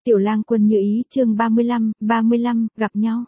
Tiểu Lang Quân như ý, chương 35, gặp nhau.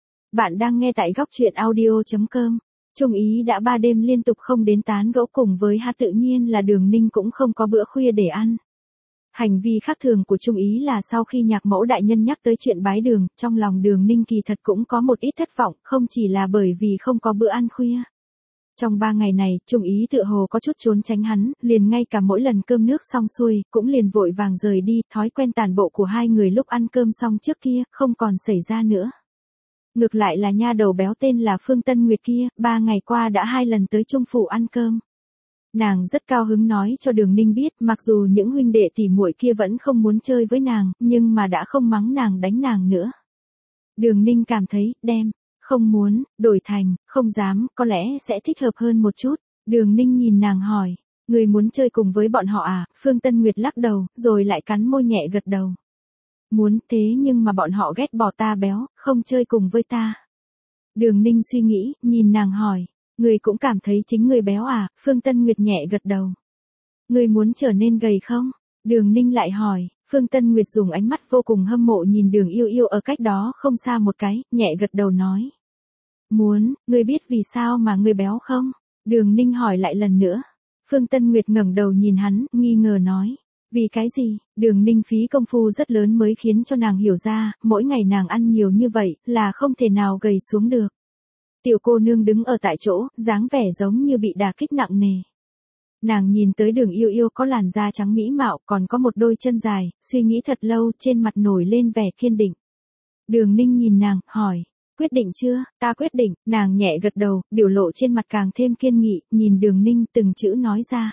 Bạn đang nghe tại góc truyện audio.com. Trung Ý đã 3 đêm liên tục không đến tán gẫu cùng với hắn, tự nhiên là Đường Ninh cũng không có bữa khuya để ăn. Hành vi khác thường của Trung Ý là sau khi Nhạc Mẫu đại nhân nhắc tới chuyện bái đường, trong lòng Đường Ninh kỳ thật cũng có một ít thất vọng, không chỉ là bởi vì không có bữa ăn khuya. Trong 3 ngày này, Trung Ý tựa hồ có chút trốn tránh hắn, liền ngay cả mỗi lần cơm nước xong xuôi, cũng liền vội vàng rời đi, thói quen tản bộ của hai người lúc ăn cơm xong trước kia, không còn xảy ra nữa. Ngược lại là nha đầu béo tên là Phương Tân Nguyệt kia, 3 ngày qua đã 2 lần tới Trung phủ ăn cơm. Nàng rất cao hứng nói cho Đường Ninh biết, mặc dù những huynh đệ tỉ muội kia vẫn không muốn chơi với nàng, nhưng mà đã không mắng nàng đánh nàng nữa. Đường Ninh cảm thấy, không muốn, đổi thành, không dám, có lẽ sẽ thích hợp hơn một chút. Đường Ninh nhìn nàng hỏi, người muốn chơi cùng với bọn họ à? Phương Tân Nguyệt lắc đầu, rồi lại cắn môi nhẹ gật đầu. Muốn, thế nhưng mà bọn họ ghét bỏ ta béo, không chơi cùng với ta. Đường Ninh suy nghĩ, nhìn nàng hỏi, người cũng cảm thấy chính người béo à? Phương Tân Nguyệt nhẹ gật đầu. Người muốn trở nên gầy không? Đường Ninh lại hỏi. Phương Tân Nguyệt dùng ánh mắt vô cùng hâm mộ nhìn Đường Yêu Yêu ở cách đó không xa một cái, nhẹ gật đầu nói. Muốn, ngươi biết vì sao mà ngươi béo không? Đường Ninh hỏi lại lần nữa. Phương Tân Nguyệt ngẩng đầu nhìn hắn, nghi ngờ nói. Vì cái gì? Đường Ninh phí công phu rất lớn mới khiến cho nàng hiểu ra, mỗi ngày nàng ăn nhiều như vậy, là không thể nào gầy xuống được. Tiểu cô nương đứng ở tại chỗ, dáng vẻ giống như bị đả kích nặng nề. Nàng nhìn tới Đường Yêu Yêu có làn da trắng mỹ mạo, còn có một đôi chân dài, suy nghĩ thật lâu, trên mặt nổi lên vẻ kiên định. Đường Ninh nhìn nàng, hỏi. Quyết định chưa? Ta quyết định, nàng nhẹ gật đầu, biểu lộ trên mặt càng thêm kiên nghị, nhìn Đường Ninh từng chữ nói ra.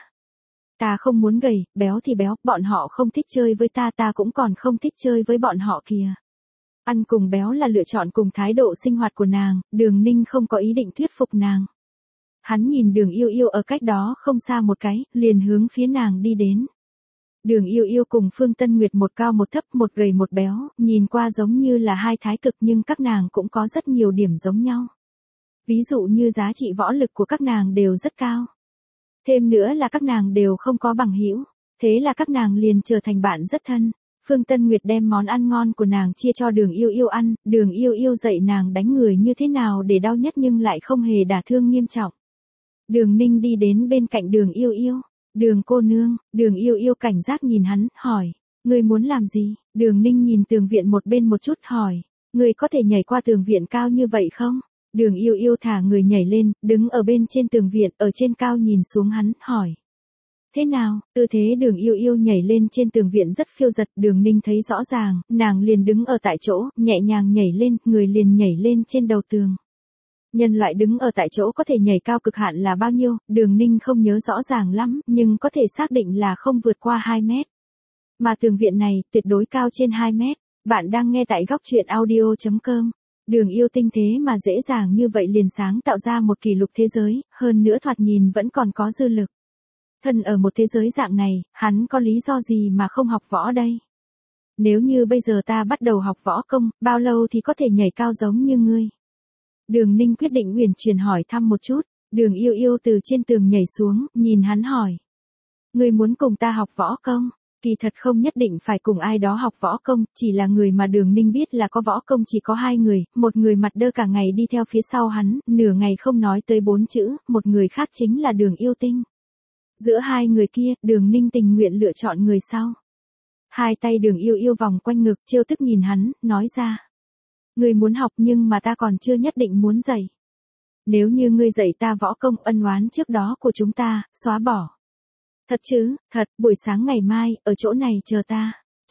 Ta không muốn gầy, béo thì béo, bọn họ không thích chơi với ta, ta cũng còn không thích chơi với bọn họ kìa. Ăn cùng béo là lựa chọn cùng thái độ sinh hoạt của nàng, Đường Ninh không có ý định thuyết phục nàng. Hắn nhìn Đường Yêu Yêu ở cách đó không xa một cái, liền hướng phía nàng đi đến. Đường Yêu Yêu cùng Phương Tân Nguyệt một cao một thấp, một gầy một béo, nhìn qua giống như là hai thái cực nhưng các nàng cũng có rất nhiều điểm giống nhau. Ví dụ như giá trị võ lực của các nàng đều rất cao. Thêm nữa là các nàng đều không có bằng hữu, thế là các nàng liền trở thành bạn rất thân. Phương Tân Nguyệt đem món ăn ngon của nàng chia cho Đường Yêu Yêu ăn, Đường Yêu Yêu dạy nàng đánh người như thế nào để đau nhất nhưng lại không hề đả thương nghiêm trọng. Đường Ninh đi đến bên cạnh Đường Yêu Yêu. Đường cô nương, Đường Yêu Yêu cảnh giác nhìn hắn, hỏi, ngươi muốn làm gì? Đường Ninh nhìn tường viện một bên một chút hỏi, ngươi có thể nhảy qua tường viện cao như vậy không? Đường Yêu Yêu thả người nhảy lên, đứng ở bên trên tường viện, ở trên cao nhìn xuống hắn, hỏi. Thế nào? Tư thế Đường Yêu Yêu nhảy lên trên tường viện rất phiêu dật, Đường Ninh thấy rõ ràng, nàng liền đứng ở tại chỗ, nhẹ nhàng nhảy lên, người liền nhảy lên trên đầu tường. Nhân loại đứng ở tại chỗ có thể nhảy cao cực hạn là bao nhiêu, Đường Ninh không nhớ rõ ràng lắm, nhưng có thể xác định là không vượt qua 2 mét. Mà tường viện này, tuyệt đối cao trên 2 mét. Bạn đang nghe tại góc truyện audio.com. Đường Yêu tinh thế mà dễ dàng như vậy liền sáng tạo ra một kỷ lục thế giới, hơn nữa thoạt nhìn vẫn còn có dư lực. Thân ở một thế giới dạng này, hắn có lý do gì mà không học võ đây? Nếu như bây giờ ta bắt đầu học võ công, bao lâu thì có thể nhảy cao giống như ngươi? Đường Ninh quyết định uyển chuyển hỏi thăm một chút. Đường Yêu Yêu từ trên tường nhảy xuống, nhìn hắn hỏi. Ngươi muốn cùng ta học võ công? Kỳ thật không nhất định phải cùng ai đó học võ công, chỉ là người mà Đường Ninh biết là có võ công chỉ có 2 người, một người mặt đơ cả ngày đi theo phía sau hắn, nửa ngày không nói tới 4 chữ, một người khác chính là Đường Yêu Tinh. Giữa 2 người kia, Đường Ninh tình nguyện lựa chọn người sau. Hai tay Đường Yêu Yêu vòng quanh ngực, trêu tức nhìn hắn, nói ra. Ngươi muốn học nhưng mà ta còn chưa nhất định muốn dạy. Nếu như ngươi dạy ta võ công, ân oán trước đó của chúng ta, xóa bỏ. Thật chứ? Thật, buổi sáng ngày mai, ở chỗ này chờ ta.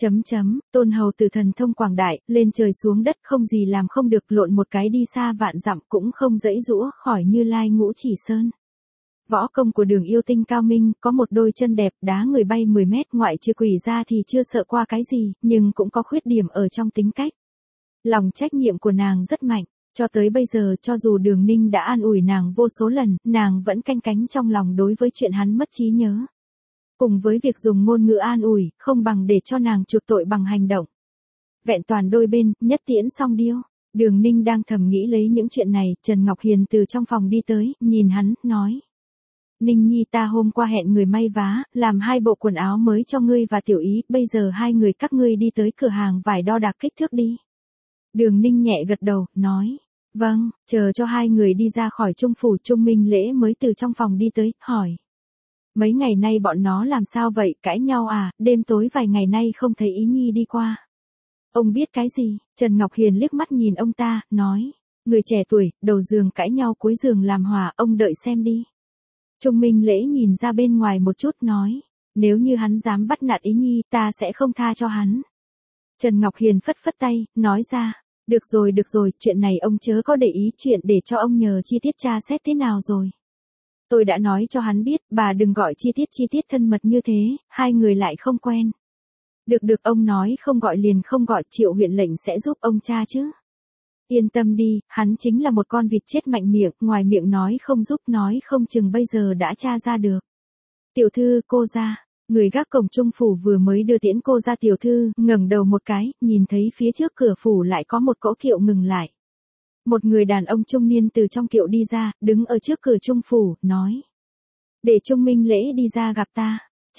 Tôn hầu tử thần thông quảng đại, lên trời xuống đất không gì làm không được, lộn một cái đi xa vạn dặm cũng không dãy giũa khỏi Như Lai Ngũ Chỉ Sơn. Võ công của Đường Yêu Tinh cao minh, có một đôi chân đẹp, đá người bay 10 mét, ngoại trừ quỷ ra thì chưa sợ qua cái gì, nhưng cũng có khuyết điểm ở trong tính cách. Lòng trách nhiệm của nàng rất mạnh, cho tới bây giờ cho dù Đường Ninh đã an ủi nàng vô số lần, nàng vẫn canh cánh trong lòng đối với chuyện hắn mất trí nhớ. Cùng với việc dùng ngôn ngữ an ủi, không bằng để cho nàng chuộc tội bằng hành động. Vẹn toàn đôi bên, nhất tiễn song điêu. Đường Ninh đang thầm nghĩ lấy những chuyện này, Trần Ngọc Hiền từ trong phòng đi tới, nhìn hắn, nói. Ninh Nhi ta hôm qua hẹn người may vá, làm 2 bộ quần áo mới cho ngươi và Tiểu Ý, bây giờ 2 người các ngươi đi tới cửa hàng vải đo đạc kích thước đi. Đường Ninh nhẹ gật đầu, nói, vâng, chờ cho 2 người đi ra khỏi Trung phủ. Trung Minh Lễ mới từ trong phòng đi tới, hỏi. Mấy ngày nay bọn nó làm sao vậy, cãi nhau à, đêm tối vài ngày nay không thấy Ý Nhi đi qua. Ông biết cái gì? Trần Ngọc Hiền liếc mắt nhìn ông ta, nói, người trẻ tuổi, đầu giường cãi nhau cuối giường làm hòa, ông đợi xem đi. Trung Minh Lễ nhìn ra bên ngoài một chút nói, nếu như hắn dám bắt nạt Ý Nhi ta sẽ không tha cho hắn. Trần Ngọc Hiền phất phất tay, nói ra, được rồi, chuyện này ông chớ có để ý, chuyện để cho ông nhờ chi tiết tra xét thế nào rồi. Tôi đã nói cho hắn biết, bà đừng gọi chi tiết thân mật như thế, 2 người lại không quen. Được ông nói không gọi liền không gọi, Triệu huyện lệnh sẽ giúp ông tra chứ. Yên tâm đi, hắn chính là một con vịt chết mạnh miệng, ngoài miệng nói không giúp, nói không chừng bây giờ đã tra ra được. Tiểu thư, cô ra. Người gác cổng Trung phủ vừa mới đưa tiễn cô ra. Tiểu thư ngẩng đầu một cái, nhìn thấy phía trước cửa phủ lại có một cỗ kiệu ngừng lại. Một người đàn ông trung niên từ trong kiệu đi ra, đứng ở trước cửa Trung phủ, nói. Để Trung Minh Lễ đi ra gặp ta.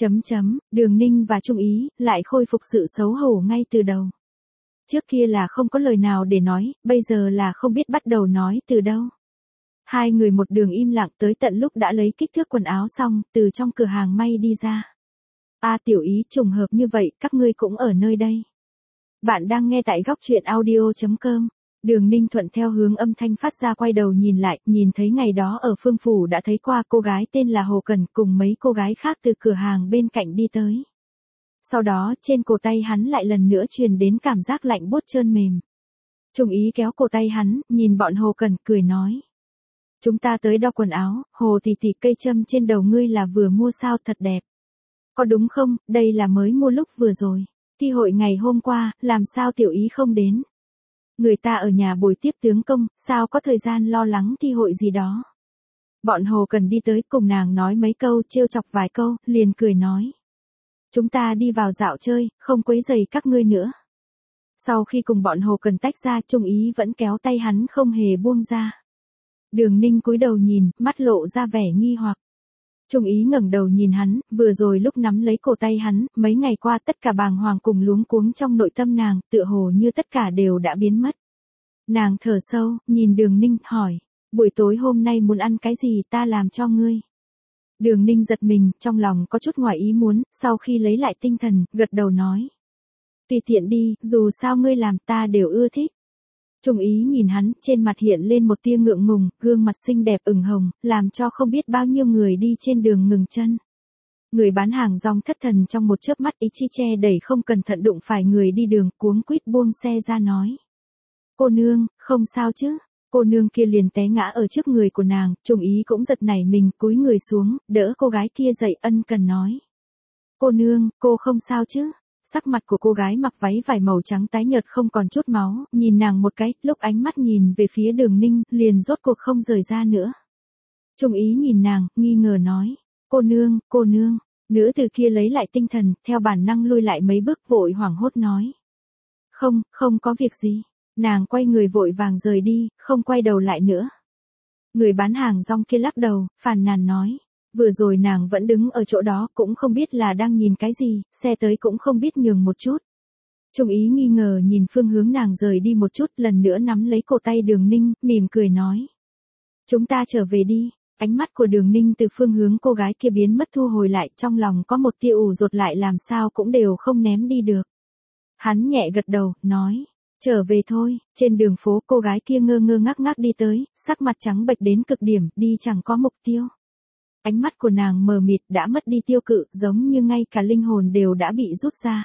Đường Ninh và Trung Ý lại khôi phục sự xấu hổ ngay từ đầu. Trước kia là không có lời nào để nói, bây giờ là không biết bắt đầu nói từ đâu. 2 người một đường im lặng tới tận lúc đã lấy kích thước quần áo xong, từ trong cửa hàng may đi ra. Tiểu Ý, trùng hợp như vậy, các ngươi cũng ở nơi đây. Bạn đang nghe tại góc truyện audio.com. Đường Ninh thuận theo hướng âm thanh phát ra quay đầu nhìn lại, nhìn thấy ngày đó ở Phương phủ đã thấy qua cô gái tên là Hồ Cần cùng mấy cô gái khác từ cửa hàng bên cạnh đi tới. Sau đó trên cổ tay hắn lại lần nữa truyền đến cảm giác lạnh buốt trơn mềm. Trung Ý kéo cổ tay hắn, nhìn bọn Hồ Cần, cười nói. Chúng ta tới đo quần áo, Hồ tỷ tỷ, cây châm trên đầu ngươi là vừa mua sao, thật đẹp. Có đúng không, đây là mới mua lúc vừa rồi. Thi hội ngày hôm qua, làm sao Tiểu Ý không đến. Người ta ở nhà buổi tiếp tướng công, sao có thời gian lo lắng thi hội gì đó. Bọn Hồ Cần đi tới cùng nàng nói mấy câu, trêu chọc vài câu, liền cười nói. Chúng ta đi vào dạo chơi, không quấy rầy các ngươi nữa. Sau khi cùng bọn Hồ Cần tách ra, Trung Ý vẫn kéo tay hắn không hề buông ra. Đường Ninh cúi đầu nhìn, mắt lộ ra vẻ nghi hoặc. Trung Ý ngẩng đầu nhìn hắn, vừa rồi lúc nắm lấy cổ tay hắn, mấy ngày qua tất cả bàng hoàng cùng luống cuống trong nội tâm nàng, tựa hồ như tất cả đều đã biến mất. Nàng thở sâu, nhìn Đường Ninh, hỏi, buổi tối hôm nay muốn ăn cái gì ta làm cho ngươi. Đường Ninh giật mình, trong lòng có chút ngoài ý muốn, sau khi lấy lại tinh thần, gật đầu nói. Tùy tiện đi, dù sao ngươi làm ta đều ưa thích. Trung Ý nhìn hắn, trên mặt hiện lên một tia ngượng ngùng, gương mặt xinh đẹp ửng hồng, làm cho không biết bao nhiêu người đi trên đường ngừng chân. Người bán hàng rong thất thần trong một chớp mắt, ý chi che đẩy không cẩn thận đụng phải người đi đường, cuống quýt buông xe ra nói. Cô nương, không sao chứ? Cô nương kia liền té ngã ở trước người của nàng, Trung Ý cũng giật nảy mình, cúi người xuống, đỡ cô gái kia dậy, ân cần nói. Cô nương, cô không sao chứ? Sắc mặt của cô gái mặc váy vải màu trắng tái nhợt không còn chút máu, nhìn nàng một cái, lúc ánh mắt nhìn về phía Đường Ninh, liền rốt cuộc không rời ra nữa. Trung Ý nhìn nàng, nghi ngờ nói, cô nương, nữ từ kia lấy lại tinh thần, theo bản năng lui lại mấy bước, vội hoảng hốt nói. Không có việc gì. Nàng quay người vội vàng rời đi, không quay đầu lại nữa. Người bán hàng rong kia lắc đầu, phàn nàn nói. Vừa rồi nàng vẫn đứng ở chỗ đó, cũng không biết là đang nhìn cái gì, xe tới cũng không biết nhường một chút. Trung Ý nghi ngờ nhìn phương hướng nàng rời đi một chút, lần nữa nắm lấy cổ tay Đường Ninh, mỉm cười nói. Chúng ta trở về đi. Ánh mắt của Đường Ninh từ phương hướng cô gái kia biến mất thu hồi lại, trong lòng có một tia ủ rột lại làm sao cũng đều không ném đi được. Hắn nhẹ gật đầu, nói. Trở về thôi. Trên đường phố cô gái kia ngơ ngác đi tới, sắc mặt trắng bệch đến cực điểm, đi chẳng có mục tiêu. Ánh mắt của nàng mờ mịt, đã mất đi tiêu cự, giống như ngay cả linh hồn đều đã bị rút ra.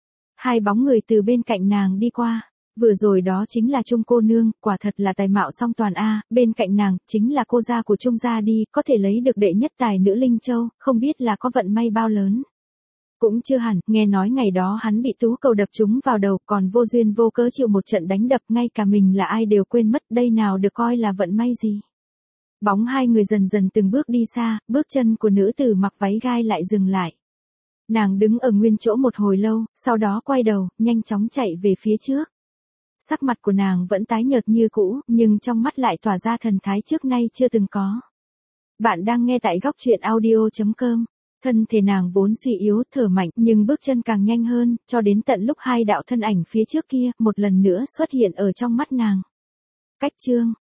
2 bóng người từ bên cạnh nàng đi qua. Vừa rồi đó chính là Trung cô nương, quả thật là tài mạo song toàn a, bên cạnh nàng chính là cô gia của Trung gia đi, có thể lấy được đệ nhất tài nữ Linh Châu, không biết là có vận may bao lớn. Cũng chưa hẳn, nghe nói ngày đó hắn bị tú cầu đập trúng vào đầu, còn vô duyên vô cớ chịu một trận đánh đập, ngay cả mình là ai đều quên mất, đây nào được coi là vận may gì. Bóng 2 người dần dần từng bước đi xa, bước chân của nữ tử mặc váy gai lại dừng lại. Nàng đứng ở nguyên chỗ một hồi lâu, sau đó quay đầu, nhanh chóng chạy về phía trước. Sắc mặt của nàng vẫn tái nhợt như cũ, nhưng trong mắt lại tỏa ra thần thái trước nay chưa từng có. Bạn đang nghe tại góc chuyện audio.com. Thân thể nàng vốn suy yếu, thở mạnh, nhưng bước chân càng nhanh hơn, cho đến tận lúc hai đạo thân ảnh phía trước kia, một lần nữa xuất hiện ở trong mắt nàng. Cách chương,